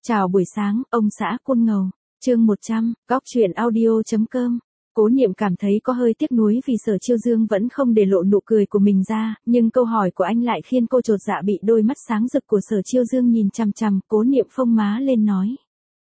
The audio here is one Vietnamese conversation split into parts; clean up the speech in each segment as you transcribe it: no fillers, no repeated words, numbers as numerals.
Chào buổi sáng, ông xã Côn Ngầu. Chương 100, góc truyện audio.com. Cố Niệm cảm thấy có hơi tiếc nuối vì Sở Chiêu Dương vẫn không để lộ nụ cười của mình ra, nhưng câu hỏi của anh lại khiến cô chột dạ, bị đôi mắt sáng rực của Sở Chiêu Dương nhìn chằm chằm. Cố Niệm phông má lên nói.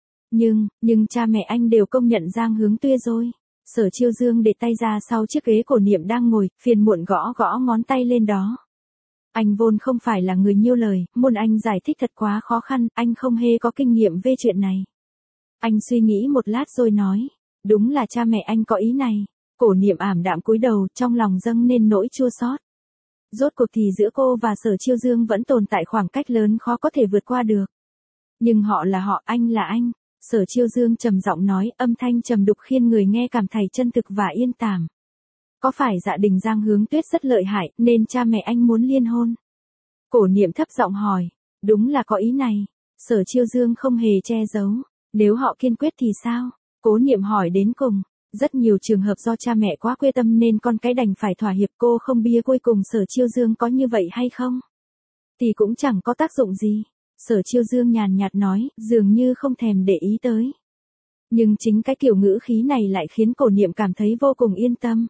Nhưng cha mẹ anh đều công nhận Giang Hướng Tuyết rồi. Sở Chiêu Dương để tay ra sau chiếc ghế Cố Niệm đang ngồi, phiền muộn gõ gõ ngón tay lên đó. Anh vốn không phải là người nhiều lời, muốn anh giải thích thật quá khó khăn, anh không hề có kinh nghiệm về chuyện này. Anh suy nghĩ một lát rồi nói, đúng là cha mẹ anh có ý này. Cố Niệm ảm đạm cúi đầu, trong lòng dâng lên nỗi chua xót. Rốt cuộc thì giữa cô và Sở Chiêu Dương vẫn tồn tại khoảng cách lớn khó có thể vượt qua được. Nhưng họ là họ, anh là anh. Sở Chiêu Dương trầm giọng nói, âm thanh trầm đục khiến người nghe cảm thấy chân thực và yên tảm. Có phải gia đình Giang Hướng Tuyết rất lợi hại, nên cha mẹ anh muốn liên hôn? Cố Niệm thấp giọng hỏi. Đúng là có ý này. Sở Chiêu Dương không hề che giấu. Nếu họ kiên quyết thì sao? Cố Niệm hỏi đến cùng. Rất nhiều trường hợp do cha mẹ quá quyết tâm nên con cái đành phải thỏa hiệp. Cô không biết cuối cùng Sở Chiêu Dương có như vậy hay không? Thì cũng chẳng có tác dụng gì. Sở Chiêu Dương nhàn nhạt nói, dường như không thèm để ý tới. Nhưng chính cái kiểu ngữ khí này lại khiến Cố Niệm cảm thấy vô cùng yên tâm.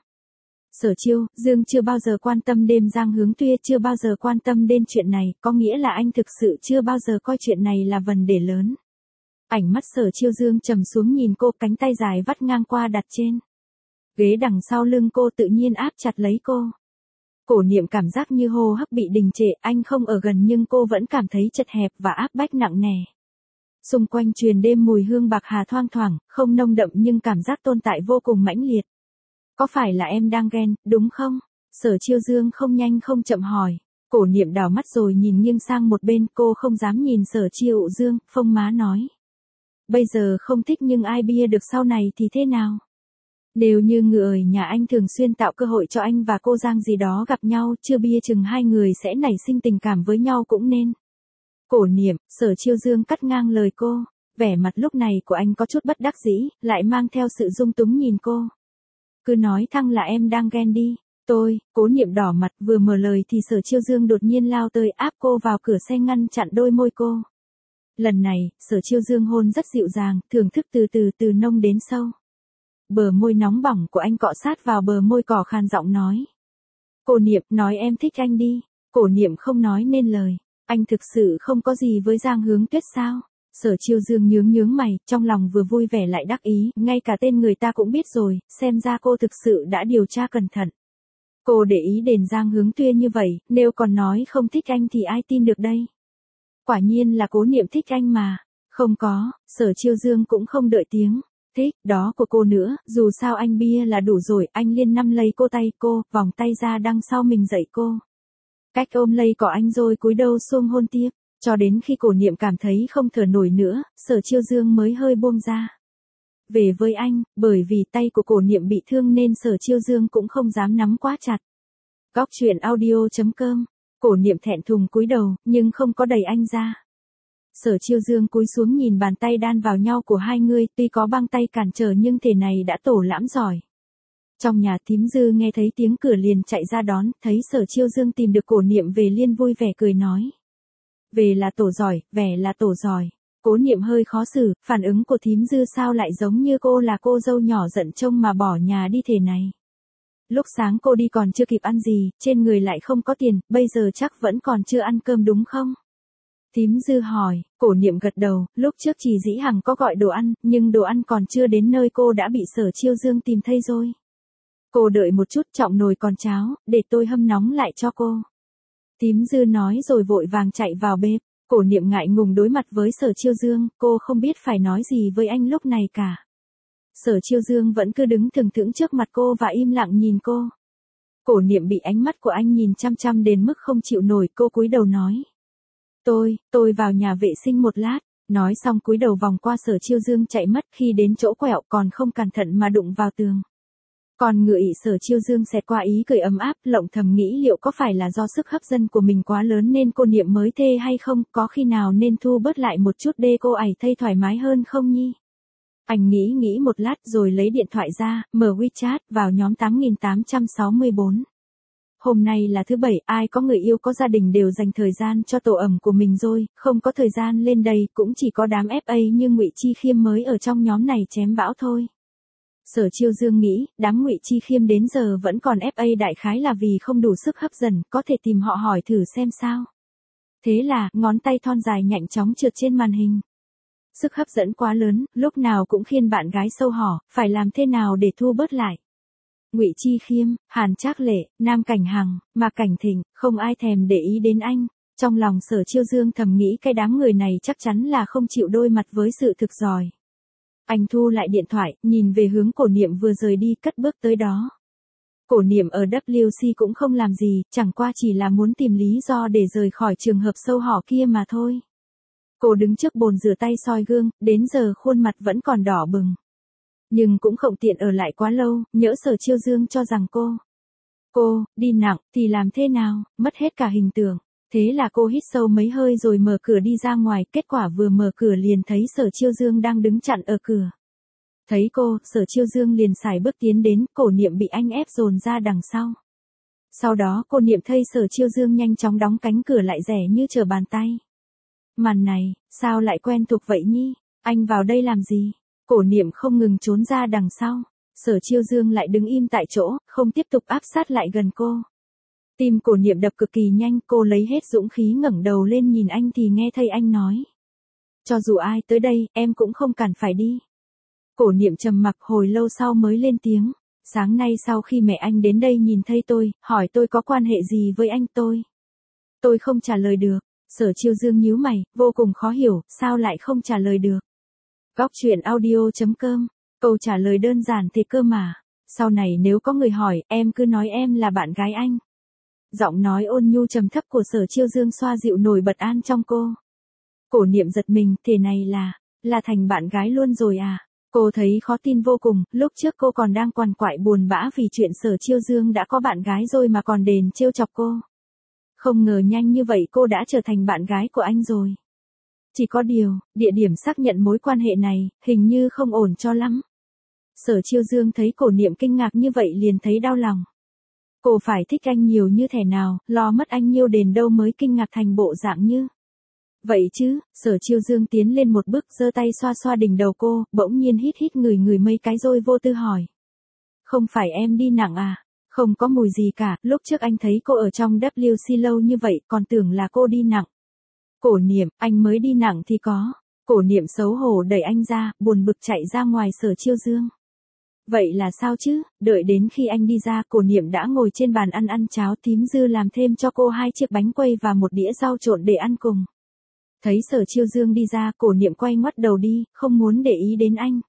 Sở Chiêu Dương chưa bao giờ quan tâm đến Giang Hướng Tuyết, chưa bao giờ quan tâm đến chuyện này, có nghĩa là anh thực sự chưa bao giờ coi chuyện này là vấn đề lớn. Ánh mắt Sở Chiêu Dương trầm xuống nhìn cô, cánh tay dài vắt ngang qua đặt trên ghế đằng sau lưng cô, tự nhiên áp chặt lấy cô. Cố Niệm cảm giác như hô hấp bị đình trệ, anh không ở gần nhưng cô vẫn cảm thấy chật hẹp và áp bách nặng nề. Xung quanh truyền đêm mùi hương bạc hà thoang thoảng, không nồng đậm nhưng cảm giác tồn tại vô cùng mãnh liệt. Có phải là em đang ghen, đúng không? Sở Chiêu Dương không nhanh không chậm hỏi. Cố Niệm đảo mắt rồi nhìn nghiêng sang một bên, cô không dám nhìn Sở Chiêu Dương, phông má nói. Bây giờ không thích nhưng ai bia được sau này thì thế nào? Nếu như người nhà anh thường xuyên tạo cơ hội cho anh và cô Giang gì đó gặp nhau, chưa bia chừng hai người sẽ nảy sinh tình cảm với nhau cũng nên. Cố Niệm, Sở Chiêu Dương cắt ngang lời cô. Vẻ mặt lúc này của anh có chút bất đắc dĩ, lại mang theo sự dung túng nhìn cô. Cứ nói thẳng là em đang ghen đi. Cố Niệm đỏ mặt vừa mở lời thì Sở Chiêu Dương đột nhiên lao tới áp cô vào cửa xe, ngăn chặn đôi môi cô. Lần này, Sở Chiêu Dương hôn rất dịu dàng, thưởng thức từ nông đến sâu. Bờ môi nóng bỏng của anh cọ sát vào bờ môi cỏ, khàn giọng nói. Cố Niệm, nói em thích anh đi. Cố Niệm không nói nên lời. Anh thực sự không có gì với Giang Hướng Tuyết sao? Sở Chiêu Dương nhướng mày, trong lòng vừa vui vẻ lại đắc ý, ngay cả tên người ta cũng biết rồi, xem ra cô thực sự đã điều tra cẩn thận. Cô để ý đến Giang Hướng Tuyết như vậy, nếu còn nói không thích anh thì ai tin được đây? Quả nhiên là Cố Niệm thích anh mà. Không có, Sở Chiêu Dương cũng không đợi tiếng thích đó của cô nữa, dù sao anh bia là đủ rồi. Anh liên năm lấy cô tay cô, vòng tay ra đằng sau mình dậy cô. Cách ôm lấy cỏ anh rồi cúi đầu xuống hôn tiếp. Cho đến khi Cố Niệm cảm thấy không thở nổi nữa, Sở Chiêu Dương mới hơi buông ra. Về với anh, bởi vì tay của Cố Niệm bị thương nên Sở Chiêu Dương cũng không dám nắm quá chặt. Góc truyện audio.com. Cố Niệm thẹn thùng cúi đầu, nhưng không có đẩy anh ra. Sở Chiêu Dương cúi xuống nhìn bàn tay đan vào nhau của hai người, tuy có băng tay cản trở nhưng thể này đã tổ lãm giỏi. Trong nhà, thím Dư nghe thấy tiếng cửa liền chạy ra đón, thấy Sở Chiêu Dương tìm được Cố Niệm về liền vui vẻ cười nói. Về là tổ giỏi, vẻ là tổ giỏi. Cố Niệm hơi khó xử, phản ứng của thím Dư sao lại giống như cô là cô dâu nhỏ giận chông mà bỏ nhà đi thế này. Lúc sáng cô đi còn chưa kịp ăn gì, trên người lại không có tiền, bây giờ chắc vẫn còn chưa ăn cơm đúng không? Thím Dư hỏi. Cố Niệm gật đầu, lúc trước chị Dĩ Hằng có gọi đồ ăn, nhưng đồ ăn còn chưa đến nơi cô đã bị Sở Chiêu Dương tìm thấy rồi. Cô đợi một chút, trọng nồi còn cháo, để tôi hâm nóng lại cho cô. Thím Dư nói rồi vội vàng chạy vào bếp. Cố Niệm ngại ngùng đối mặt với Sở Chiêu Dương, cô không biết phải nói gì với anh lúc này cả. Sở Chiêu Dương vẫn cứ đứng thừng thững trước mặt cô và im lặng nhìn cô. Cố Niệm bị ánh mắt của anh nhìn chăm chăm đến mức không chịu nổi, cô cúi đầu nói. Tôi vào nhà vệ sinh một lát. Nói xong cúi đầu vòng qua Sở Chiêu Dương chạy mất, khi đến chỗ quẹo còn không cẩn thận mà đụng vào tường. Còn ngựa ị Sở Chiêu Dương xẹt qua ý cười ấm áp, lộng thầm nghĩ liệu có phải là do sức hấp dẫn của mình quá lớn nên Cố Niệm mới thê hay không, có khi nào nên thu bớt lại một chút để cô ấy thấy thoải mái hơn không nhỉ? Anh nghĩ một lát rồi lấy điện thoại ra, mở WeChat, vào nhóm 8864. Hôm nay là thứ bảy, ai có người yêu có gia đình đều dành thời gian cho tổ ẩm của mình rồi, không có thời gian lên đây, cũng chỉ có đám FA như Ngụy Chi Khiêm mới ở trong nhóm này chém bão thôi. Sở Chiêu Dương nghĩ, đám Ngụy Chi Khiêm đến giờ vẫn còn FA đại khái là vì không đủ sức hấp dẫn, có thể tìm họ hỏi thử xem sao. Thế là, ngón tay thon dài nhanh chóng trượt trên màn hình. Sức hấp dẫn quá lớn, lúc nào cũng khiến bạn gái sâu hỏ, phải làm thế nào để thu bớt lại. Ngụy Chi Khiêm, Hàn Trác Lệ, Nam Cảnh Hằng, Mạc Cảnh Thịnh, không ai thèm để ý đến anh. Trong lòng Sở Chiêu Dương thầm nghĩ cái đám người này chắc chắn là không chịu đôi mặt với sự thực rồi. Anh thu lại điện thoại, nhìn về hướng Cổ Niệm vừa rời đi, cất bước tới đó. Cổ Niệm ở WC cũng không làm gì, chẳng qua chỉ là muốn tìm lý do để rời khỏi trường hợp sâu hỏ kia mà thôi. Cô đứng trước bồn rửa tay soi gương, đến giờ khuôn mặt vẫn còn đỏ bừng. Nhưng cũng không tiện ở lại quá lâu, nhỡ Sở Chiêu Dương cho rằng cô, đi nặng, thì làm thế nào, mất hết cả hình tượng. Thế là cô hít sâu mấy hơi rồi mở cửa đi ra ngoài, kết quả vừa mở cửa liền thấy Sở Chiêu Dương đang đứng chặn ở cửa. Thấy cô, Sở Chiêu Dương liền sải bước tiến đến, Cổ Niệm bị anh ép dồn ra đằng sau. Sau đó Cổ Niệm thấy Sở Chiêu Dương nhanh chóng đóng cánh cửa lại dễ như trở bàn tay. Màn này, sao lại quen thuộc vậy nhỉ? Anh vào đây làm gì? Cổ Niệm không ngừng trốn ra đằng sau. Sở Chiêu Dương lại đứng im tại chỗ, không tiếp tục áp sát lại gần cô. Tim Cổ Niệm đập cực kỳ nhanh, cô lấy hết dũng khí ngẩng đầu lên nhìn anh thì nghe thấy anh nói. Cho dù ai tới đây, em cũng không cần phải đi. Cổ Niệm trầm mặc hồi lâu sau mới lên tiếng. Sáng nay sau khi mẹ anh đến đây nhìn thấy tôi, hỏi tôi có quan hệ gì với anh tôi không trả lời được. Sở Chiêu Dương nhíu mày, vô cùng khó hiểu, sao lại không trả lời được. Góc truyện audio.com, câu trả lời đơn giản thế cơ mà. Sau này nếu có người hỏi, em cứ nói em là bạn gái anh. Giọng nói ôn nhu trầm thấp của Sở Chiêu Dương xoa dịu nổi bật an trong cô. Cổ Niệm giật mình, thế này là thành bạn gái luôn rồi à? Cô thấy khó tin vô cùng, lúc trước cô còn đang quằn quại buồn bã vì chuyện Sở Chiêu Dương đã có bạn gái rồi mà còn đền trêu chọc cô. Không ngờ nhanh như vậy cô đã trở thành bạn gái của anh rồi. Chỉ có điều, địa điểm xác nhận mối quan hệ này, hình như không ổn cho lắm. Sở Chiêu Dương thấy Cổ Niệm kinh ngạc như vậy liền thấy đau lòng. Cô phải thích anh nhiều như thế nào, lo mất anh nhiêu đền đâu mới kinh ngạc thành bộ dạng như vậy chứ. Sở Chiêu Dương tiến lên một bước, giơ tay xoa xoa đỉnh đầu cô, bỗng nhiên hít người mấy cái rồi vô tư hỏi. Không phải em đi nặng à? Không có mùi gì cả, lúc trước anh thấy cô ở trong WC lâu như vậy, còn tưởng là cô đi nặng. Cổ Niệm, anh mới đi nặng thì có. Cổ Niệm xấu hổ đẩy anh ra, buồn bực chạy ra ngoài Sở Chiêu Dương. Vậy là sao chứ? Đợi đến khi anh đi ra, Cổ Niệm đã ngồi trên bàn ăn cháo tím dư làm thêm cho cô 2 chiếc bánh quây và một đĩa rau trộn để ăn cùng. Thấy Sở Chiêu Dương đi ra, Cổ Niệm quay ngoắt đầu đi, không muốn để ý đến anh.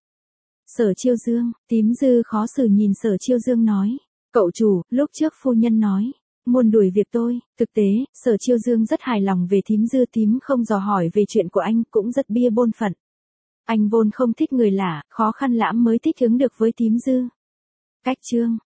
Sở Chiêu Dương, tím dư khó xử nhìn Sở Chiêu Dương nói. Cậu chủ, lúc trước phu nhân nói muốn đuổi việc tôi. Thực tế, Sở Chiêu Dương rất hài lòng về thím dư, thím không dò hỏi về chuyện của anh, cũng rất bia bôn phận. Anh vốn không thích người lạ, khó khăn lắm mới thích ứng được với thím dư. Cách chương